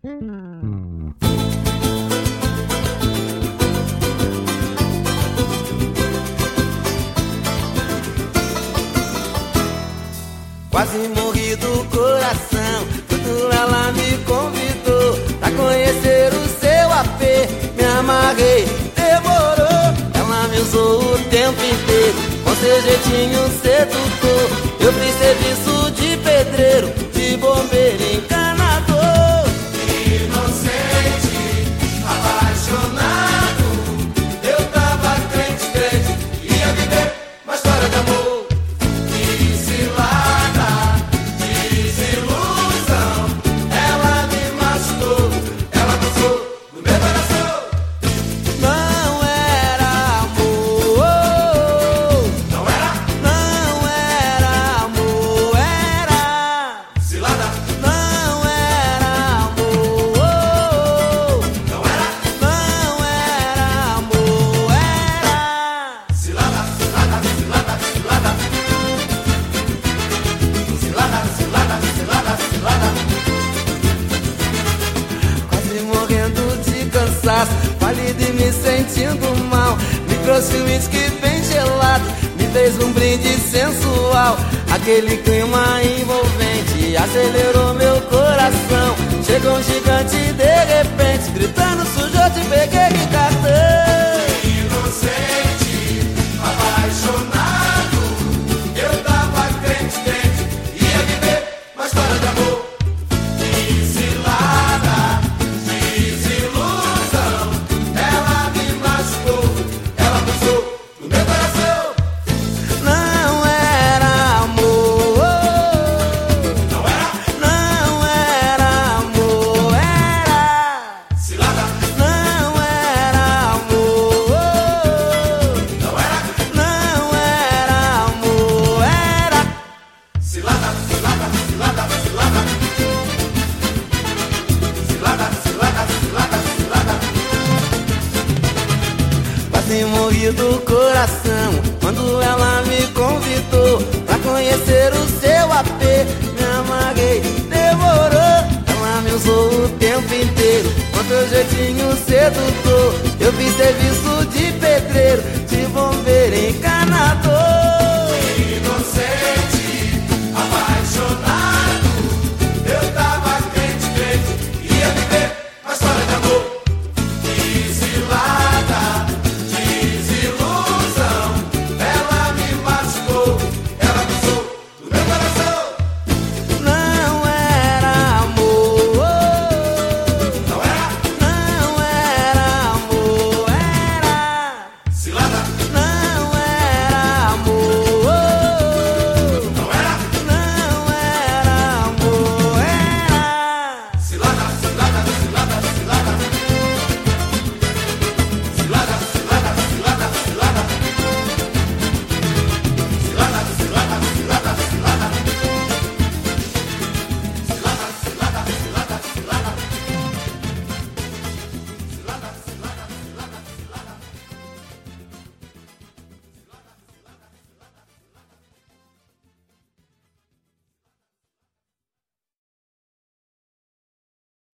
Quase morri do coração quando ela me convidou pra conhecer o seu AP. Me amarrei, demorou. Ela me usou o tempo inteiro com seu jeitinho sedutor. Eu fiz serviço de pedreiro, de bombeiro, encanador. Inocente, apaixonado, eu tava crente, ia viver uma história de amor. Pálido e me sentindo mal, me trouxe um whisky bem gelado, me fez um brinde sensual. Aquele clima envolvente acelerou meu coração. Chegou um gigante de repente, gritando: sujou, te peguei de cartão. Inocente, apaixonado, eu tava crente, ia viver uma história de amor. Quase morri do coração quando ela me convidou pra conhecer o seu AP. Me amarrei, demorou. Ela me usou o tempo inteiro com seu jeitinho sedutor.